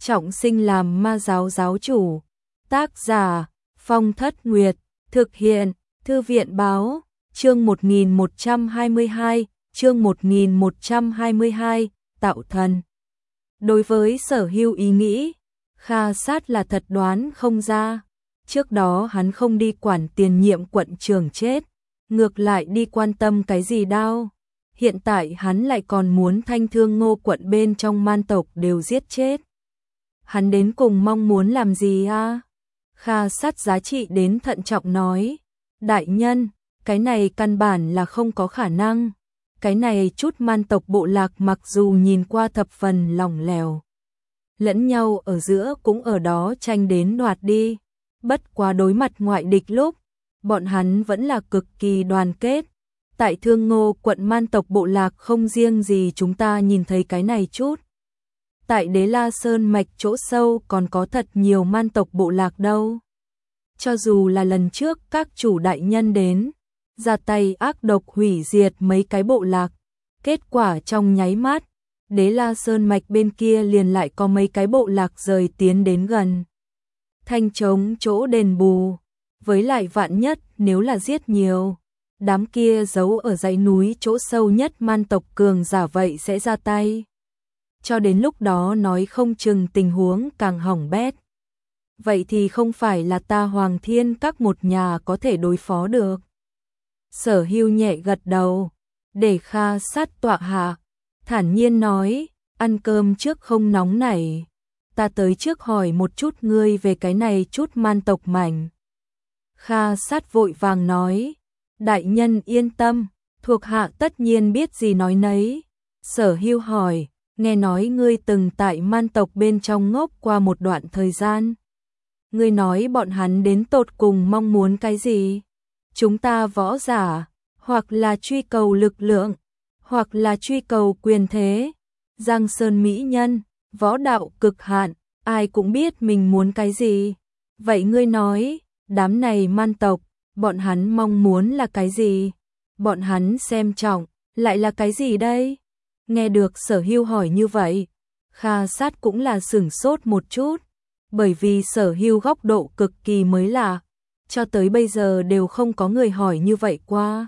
trọng sinh làm ma giáo giáo chủ. Tác giả Phong Thất Nguyệt. Thực hiện Thư viện báo. Chương 1122. Chương 1122. Tạo thần. Đối với Sở Hưu ý nghĩ, Kha Sát là thật đoán không ra. Trước đó hắn không đi quản tiền nhiệm quận trưởng chết, ngược lại đi quan tâm cái gì đâu. Hiện tại hắn lại còn muốn Thanh Thương Ngô quận bên trong man tộc đều giết chết. Hắn đến cùng mong muốn làm gì a? Kha Sát giá trị đến thận trọng nói, đại nhân, cái này căn bản là không có khả năng. Cái này chút man tộc bộ lạc mặc dù nhìn qua thập phần lỏng lẻo, lẫn nhau ở giữa cũng ở đó tranh đến đoạt đi. Bất quá đối mặt ngoại địch lúc, bọn hắn vẫn là cực kỳ đoàn kết. Tại Thương Ngô quận man tộc bộ lạc không riêng gì chúng ta nhìn thấy cái này chút. Tại Đế La Sơn mạch chỗ sâu còn có thật nhiều man tộc bộ lạc đâu. Cho dù là lần trước các chủ đại nhân đến, ra tay ác độc hủy diệt mấy cái bộ lạc, kết quả trong nháy mắt, Đế La Sơn mạch bên kia liền lại có mấy cái bộ lạc rời tiến đến gần. Thanh trống chỗ đền bù, với lại vạn nhất nếu là giết nhiều, đám kia giấu ở dãy núi chỗ sâu nhất man tộc cường giả vậy sẽ ra tay. Cho đến lúc đó nói không chừng tình huống càng hỏng bét. Vậy thì không phải là ta Hoàng Thiên các một nhà có thể đối phó được. Sở Hưu nhẹ gật đầu, để Kha Sát tọa hạ, thản nhiên nói, ăn cơm trước không nóng nảy. Ta tới trước hỏi một chút ngươi về cái này chút man tộc mảnh. Kha Sát vội vàng nói, đại nhân yên tâm, thuộc hạ tất nhiên biết gì nói nấy. Sở Hưu hỏi, nghe nói ngươi từng tại man tộc bên trong ngốc qua một đoạn thời gian. Ngươi nói bọn hắn đến tột cùng mong muốn cái gì? Chúng ta võ giả, hoặc là truy cầu lực lượng, hoặc là truy cầu quyền thế. Giang Sơn mỹ nhân, võ đạo cực hạn, ai cũng biết mình muốn cái gì. Vậy ngươi nói, đám này man tộc, bọn hắn mong muốn là cái gì? Bọn hắn xem trọng, lại là cái gì đây? Nghe được Sở Hưu hỏi như vậy, Kha Sát cũng là sửng sốt một chút, bởi vì Sở Hưu góc độ cực kỳ mới lạ, cho tới bây giờ đều không có người hỏi như vậy qua.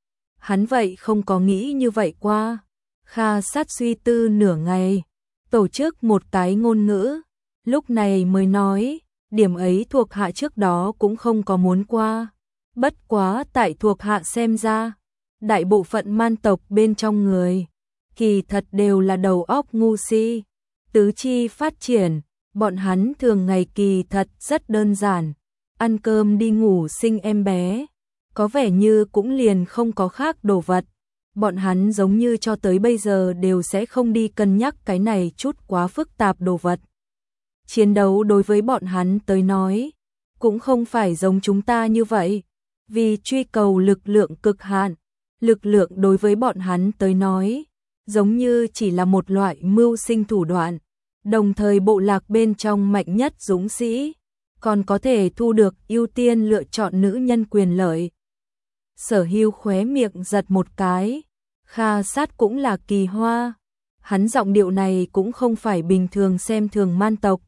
Hắn vậy không có nghĩ như vậy qua. Kha Sát suy tư nửa ngày, tổ chức một cái ngôn ngữ, lúc này mới nói, điểm ấy thuộc hạ trước đó cũng không có muốn qua. Bất quá tại thuộc hạ xem ra, đại bộ phận man tộc bên trong người, kỳ thật đều là đầu óc ngu si, tứ chi phát triển, bọn hắn thường ngày kỳ thật rất đơn giản, ăn cơm đi ngủ sinh em bé, có vẻ như cũng liền không có khác đồ vật. Bọn hắn giống như cho tới bây giờ đều sẽ không đi cân nhắc cái này chút quá phức tạp đồ vật. Chiến đấu đối với bọn hắn tới nói, cũng không phải giống chúng ta như vậy, vì truy cầu lực lượng cực hạn, lực lượng đối với bọn hắn tới nói, giống như chỉ là một loại mưu sinh thủ đoạn, đồng thời bộ lạc bên trong mạnh nhất dũng sĩ, còn có thể thu được ưu tiên lựa chọn nữ nhân quyền lợi. Sở Hưu khóe miệng giật một cái, Kha Sát cũng là kỳ hoa, hắn giọng điệu này cũng không phải bình thường xem thường man tộc.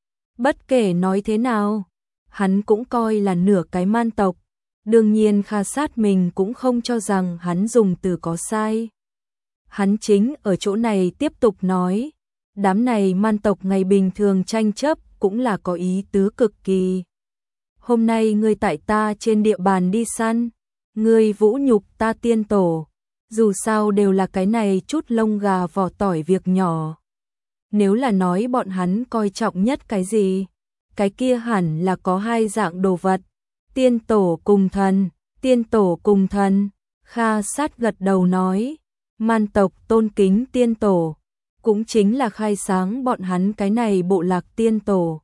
Bất kể nói thế nào, hắn cũng coi là nửa cái man tộc, đương nhiên Kha Sát mình cũng không cho rằng hắn dùng từ có sai. Hắn chính ở chỗ này tiếp tục nói, đám này man tộc ngày bình thường tranh chấp cũng là có ý tứ cực kỳ. Hôm nay ngươi tại ta trên địa bàn đi săn, ngươi vũ nhục ta tiên tổ, dù sao đều là cái này chút lông gà vỏ tỏi việc nhỏ. Nếu là nói bọn hắn coi trọng nhất cái gì, cái kia hẳn là có hai dạng đồ vật, tiên tổ cùng thần, tiên tổ cùng thần. Kha Sát gật đầu nói, man tộc tôn kính tiên tổ, cũng chính là khai sáng bọn hắn cái này bộ lạc tiên tổ.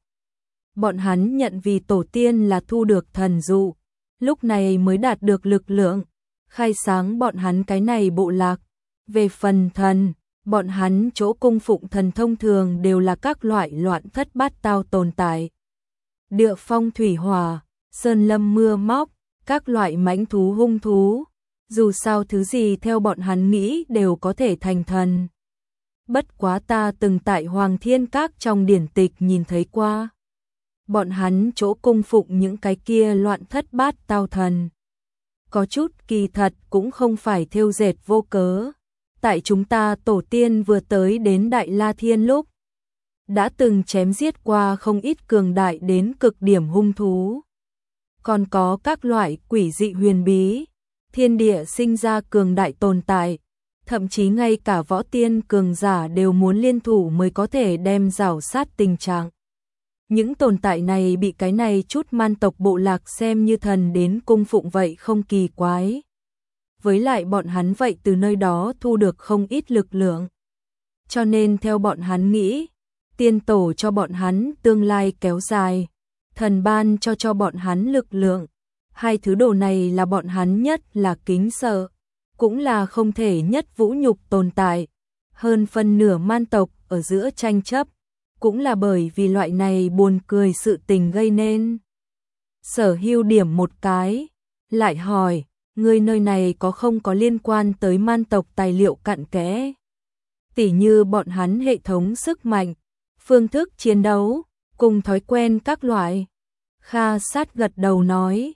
Bọn hắn nhận vì tổ tiên là thu được thần dụ, lúc này mới đạt được lực lượng, khai sáng bọn hắn cái này bộ lạc. Về phần thần, bọn hắn chỗ cung phụng thần thông thường đều là các loại loạn thất bát tao tồn tại. Địa phong thủy hỏa, sơn lâm mưa móc, các loại mãnh thú hung thú, dù sao thứ gì theo bọn hắn nghĩ đều có thể thành thần. bất quá ta từng tại Hoàng Thiên Các trong điển tịch nhìn thấy qua. Bọn hắn chỗ cung phụng những cái kia loạn thất bát tao thần. Có chút kỳ thật cũng không phải thêu dệt vô cớ. Tại chúng ta tổ tiên vừa tới đến Đại La Thiên lúc, đã từng chém giết qua không ít cường đại đến cực điểm hung thú. Còn có các loại quỷ dị huyền bí, thiên địa sinh ra cường đại tồn tại, thậm chí ngay cả võ tiên cường giả đều muốn liên thủ mới có thể đem rảo sát tình trạng. Những tồn tại này bị cái này chút man tộc bộ lạc xem như thần đến cung phụng vậy không kỳ quái. Với lại bọn hắn vậy từ nơi đó thu được không ít lực lượng. Cho nên theo bọn hắn nghĩ, tiên tổ cho bọn hắn tương lai kéo dài, thần ban cho bọn hắn lực lượng. Hai thứ đồ này là bọn hắn nhất là kính sợ, cũng là không thể nhất vũ nhục tồn tại. Hơn phân nửa man tộc ở giữa tranh chấp, cũng là bởi vì loại này buồn cười sự tình gây nên. Sở Hưu điểm một cái, lại hỏi, người nơi này có không có liên quan tới man tộc tài liệu cặn kẽ? Tỉ như bọn hắn hệ thống sức mạnh, phương thức chiến đấu, cùng thói quen các loại. Kha Sát gật đầu nói,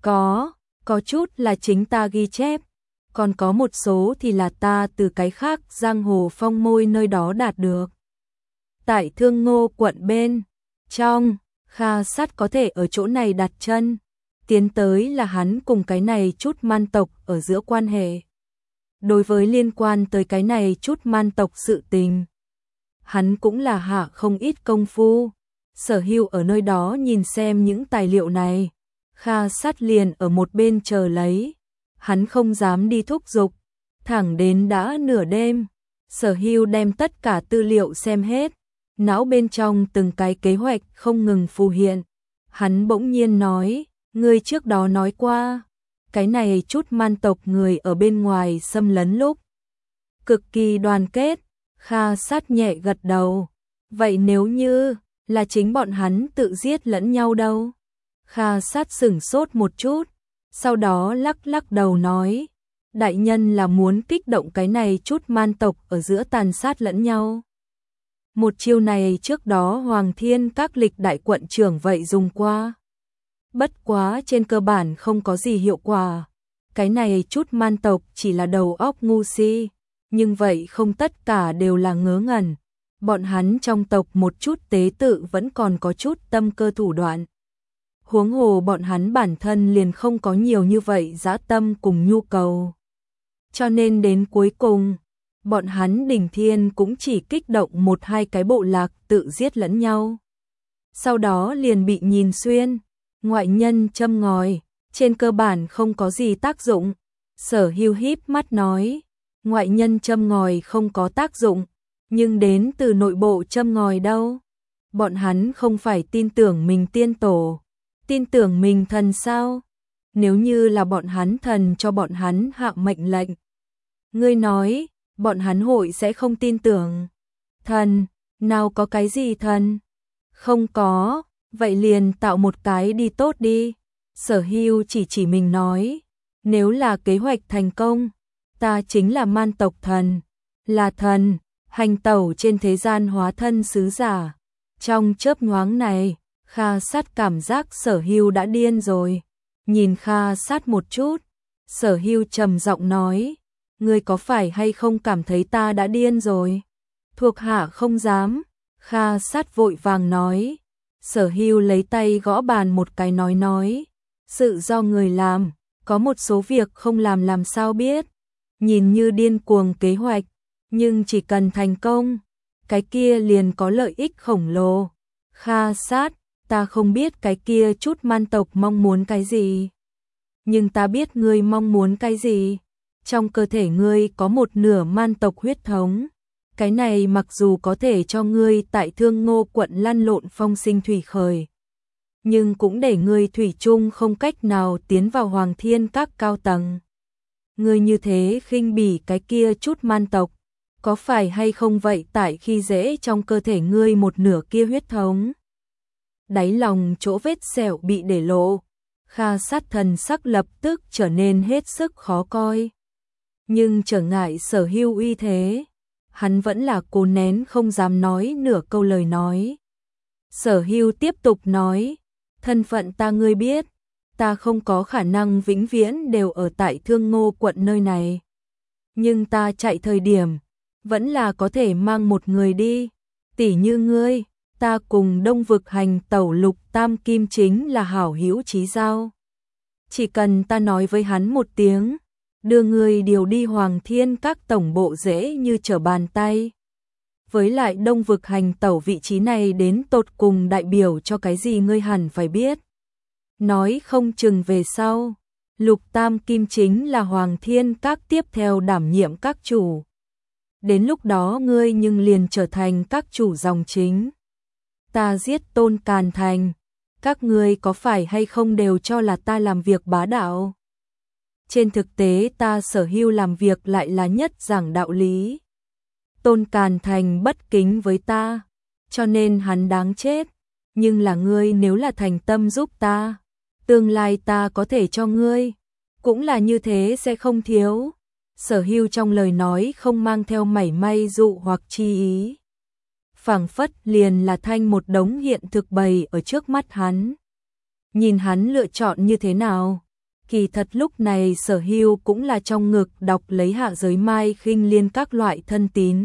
có chút là chính ta ghi chép, còn có một số thì là ta từ cái khác giang hồ phong môi nơi đó đạt được. Tại Thương Ngô quận bên trong, Kha Sát có thể ở chỗ này đặt chân, tiến tới là hắn cùng cái này chút man tộc ở giữa quan hệ. Đối với liên quan tới cái này chút man tộc sự tình, hắn cũng là hạ không ít công phu. Sở Hưu ở nơi đó nhìn xem những tài liệu này, Kha Sát liền ở một bên chờ lấy, hắn không dám đi thúc giục, thẳng đến đã nửa đêm, Sở Hưu đem tất cả tư liệu xem hết, não bên trong từng cái kế hoạch không ngừng phù hiện. Hắn bỗng nhiên nói, ngươi trước đó nói qua, cái này chút man tộc người ở bên ngoài xâm lấn lúc cực kỳ đoàn kết. Kha Sát nhẹ gật đầu, vậy nếu như là chính bọn hắn tự giết lẫn nhau đâu? Kha Sát sửng sốt một chút, sau đó lắc lắc đầu nói, đại nhân là muốn kích động cái này chút man tộc ở giữa tàn sát lẫn nhau. Một chiêu này trước đó Hoàng Thiên Các lịch đại quận trưởng vậy dùng qua. Bất quá trên cơ bản không có gì hiệu quả. Cái này chút man tộc chỉ là đầu óc ngu si, nhưng vậy không tất cả đều là ngớ ngẩn. Bọn hắn trong tộc một chút tế tự vẫn còn có chút tâm cơ thủ đoạn. Huống hồ bọn hắn bản thân liền không có nhiều như vậy dã tâm cùng nhu cầu. Cho nên đến cuối cùng, bọn hắn Đỉnh Thiên cũng chỉ kích động một hai cái bộ lạc tự giết lẫn nhau. Sau đó liền bị nhìn xuyên, ngoại nhân châm ngòi, trên cơ bản không có gì tác dụng. Sở Hưu híp mắt nói, ngoại nhân châm ngòi không có tác dụng, nhưng đến từ nội bộ châm ngòi đâu? Bọn hắn không phải tin tưởng mình tiên tổ, tin tưởng mình thần sao? Nếu như là bọn hắn thần cho bọn hắn hạ mệnh lệnh, ngươi nói, bọn hắn hội sẽ không tin tưởng. Thần, nào có cái gì thần? Không có, vậy liền tạo một cái đi tốt đi. Sở Hưu chỉ mình nói, nếu là kế hoạch thành công, ta chính là man tộc thần, là thần, hành tẩu trên thế gian hóa thân sứ giả. Trong chớp nhoáng này, Kha Sát cảm giác Sở Hưu đã điên rồi. Nhìn Kha Sát một chút, Sở Hưu trầm giọng nói, ngươi có phải hay không cảm thấy ta đã điên rồi? Thuộc hạ không dám. Kha Sát vội vàng nói. Sở Hưu lấy tay gõ bàn một cái nói, sự do người làm, có một số việc không làm sao biết. Nhìn như điên cuồng kế hoạch, nhưng chỉ cần thành công, cái kia liền có lợi ích khổng lồ. Kha Sát, ta không biết cái kia chút man tộc mong muốn cái gì, nhưng ta biết ngươi mong muốn cái gì. Trong cơ thể ngươi có một nửa man tộc huyết thống. Cái này mặc dù có thể cho ngươi tại Thương Ngô quận lăn lộn phong sinh thủy khởi, nhưng cũng để ngươi thủy chung không cách nào tiến vào Hoàng Thiên Các cao tầng. Ngươi như thế khinh bỉ cái kia chút man tộc, có phải hay không vậy tại khi dễ trong cơ thể ngươi một nửa kia huyết thống? Đáy lòng chỗ vết sẹo bị để lộ, Kha Sát thần sắc lập tức trở nên hết sức khó coi. Nhưng trở ngại Sở Hưu uy thế, hắn vẫn là cố nén không dám nói nửa câu lời nói. Sở Hưu tiếp tục nói, thân phận ta ngươi biết, ta không có khả năng vĩnh viễn đều ở tại Thương Ngô quận nơi này. Nhưng ta chạy thời điểm, vẫn là có thể mang một người đi, tỉ như ngươi, ta cùng Đông Vực hành tẩu Lục Tam Kim chính là hảo hữu chí giao. Chỉ cần ta nói với hắn một tiếng, đưa người điều đi Hoàng Thiên các tổng bộ dễ như trở bàn tay. Với lại Đông Vực hành tẩu vị trí này đến tột cùng đại biểu cho cái gì ngươi hẳn phải biết. Nói không chừng về sau, Lục Tam Kim chính là Hoàng Thiên các tiếp theo đảm nhiệm các chủ. Đến lúc đó ngươi nhưng liền trở thành các chủ dòng chính. Ta giết Tôn Càn Thành, các ngươi có phải hay không đều cho là ta làm việc bá đạo? Trên thực tế ta Sở Hưu làm việc lại là nhất giảng đạo lý. Tôn Càn Thành bất kính với ta, cho nên hắn đáng chết. Nhưng là ngươi nếu là thành tâm giúp ta, tương lai ta có thể cho ngươi, cũng là như thế sẽ không thiếu. Sở Hưu trong lời nói không mang theo mảy may dụ hoặc chi ý. Phảng phất liền là thanh một đống hiện thực bày ở trước mắt hắn. Nhìn hắn lựa chọn như thế nào, kỳ thật lúc này Sở Hưu cũng là trong ngực đọc lấy Hạ Giới Mai Khinh Liên các loại thân tín.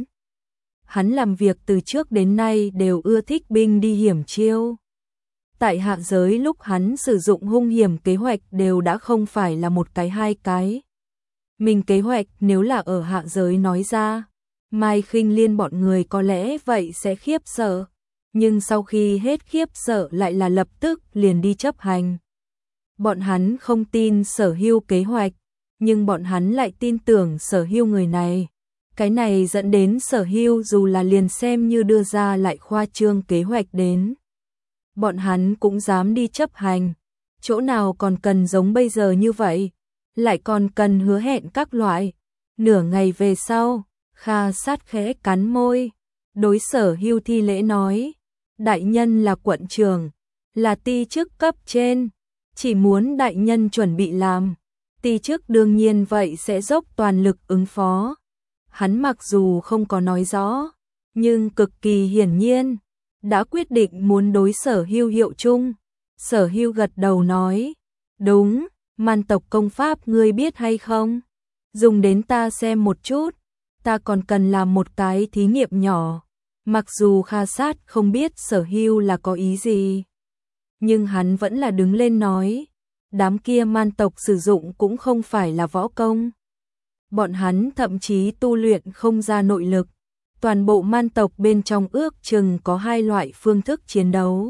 Hắn làm việc từ trước đến nay đều ưa thích binh đi hiểm chiêu. Tại Hạ Giới lúc hắn sử dụng hung hiểm kế hoạch đều đã không phải là một cái hai cái. Mình kế hoạch nếu là ở Hạ Giới nói ra, Mai Khinh Liên bọn người có lẽ vậy sẽ khiếp sợ, nhưng sau khi hết khiếp sợ lại là lập tức liền đi chấp hành. Bọn hắn không tin Sở Hưu kế hoạch, nhưng bọn hắn lại tin tưởng Sở Hưu người này. Cái này dẫn đến Sở Hưu dù là liền xem như đưa ra lại khoa trương kế hoạch đến, bọn hắn cũng dám đi chấp hành. Chỗ nào còn cần giống bây giờ như vậy, lại còn cần hứa hẹn các loại. Nửa ngày về sau, Kha Sát khẽ cắn môi, đối Sở Hưu thi lễ nói, đại nhân là quận trưởng, là ti chức cấp trên, chỉ muốn đại nhân chuẩn bị làm, ti chức đương nhiên vậy sẽ dốc toàn lực ứng phó. Hắn mặc dù không có nói rõ, nhưng cực kỳ hiển nhiên đã quyết định muốn đối Sở Hưu hiệu chung. Sở Hưu gật đầu nói, đúng, man tộc công pháp ngươi biết hay không? Dùng đến ta xem một chút, ta còn cần làm một cái thí nghiệm nhỏ. Mặc dù Kha Sát không biết Sở Hưu là có ý gì, nhưng hắn vẫn là đứng lên nói, đám kia man tộc sử dụng cũng không phải là võ công. Bọn hắn thậm chí tu luyện không ra nội lực. Toàn bộ man tộc bên trong ước chừng có hai loại phương thức chiến đấu.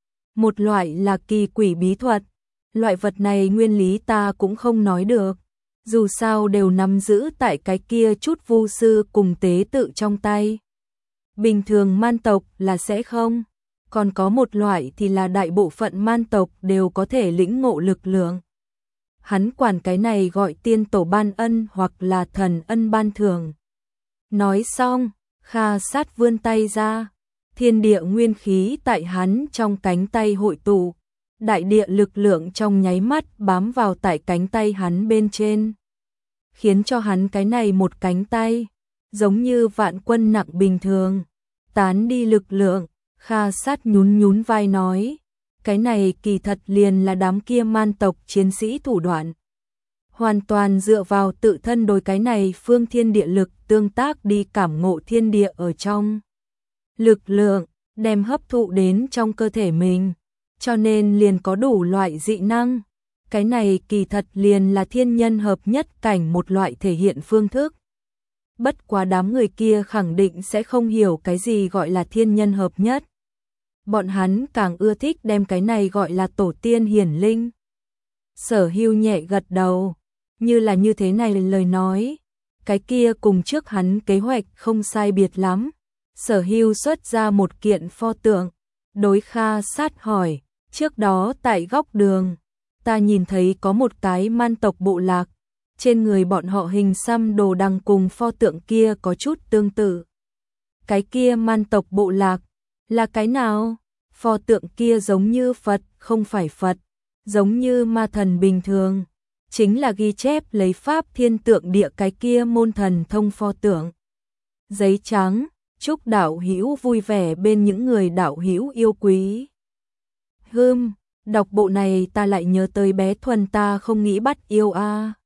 Một loại là kỳ quỷ bí thuật, loại vật này nguyên lý ta cũng không nói được, dù sao đều nắm giữ tại cái kia chút vu sư cùng tế tự trong tay. Bình thường man tộc là sẽ không, còn có một loại thì là đại bộ phận man tộc đều có thể lĩnh ngộ lực lượng. Hắn quản cái này gọi tiên tổ ban ân hoặc là thần ân ban thưởng. Nói xong, Kha Sát vươn tay ra, thiên địa nguyên khí tại hắn trong cánh tay hội tụ, đại địa lực lượng trong nháy mắt bám vào tại cánh tay hắn bên trên, khiến cho hắn cái này một cánh tay giống như vạn quân nặng bình thường, tán đi lực lượng. Kha Sát nhún nhún vai nói, cái này kỳ thật liền là đám kia man tộc chiến sĩ thủ đoạn, hoàn toàn dựa vào tự thân đối cái này phương thiên địa lực tương tác đi cảm ngộ thiên địa ở trong lực lượng, đem hấp thụ đến trong cơ thể mình, cho nên liền có đủ loại dị năng. Cái này kỳ thật liền là thiên nhân hợp nhất cảnh một loại thể hiện phương thức. Bất quá đám người kia khẳng định sẽ không hiểu cái gì gọi là thiên nhân hợp nhất. Bọn hắn càng ưa thích đem cái này gọi là tổ tiên hiển linh. Sở Hưu nhẹ gật đầu, như là như thế này lời nói, cái kia cùng trước hắn kế hoạch không sai biệt lắm. Sở Hưu xuất ra một kiện pho tượng, đối Kha Sát hỏi, trước đó tại góc đường, ta nhìn thấy có một cái man tộc bộ lạc, trên người bọn họ hình xăm đồ đằng cùng pho tượng kia có chút tương tự. Cái kia man tộc bộ lạc, là cái nào? Pho tượng kia giống như Phật, không phải Phật, giống như ma thần bình thường, chính là ghi chép lấy pháp thiên tượng địa cái kia môn thần thông pho tượng. giấy trắng, chúc đạo hữu vui vẻ bên những người đạo hữu yêu quý. Đọc bộ này ta lại nhớ tới bé Thuần ta không nghĩ bắt yêu a.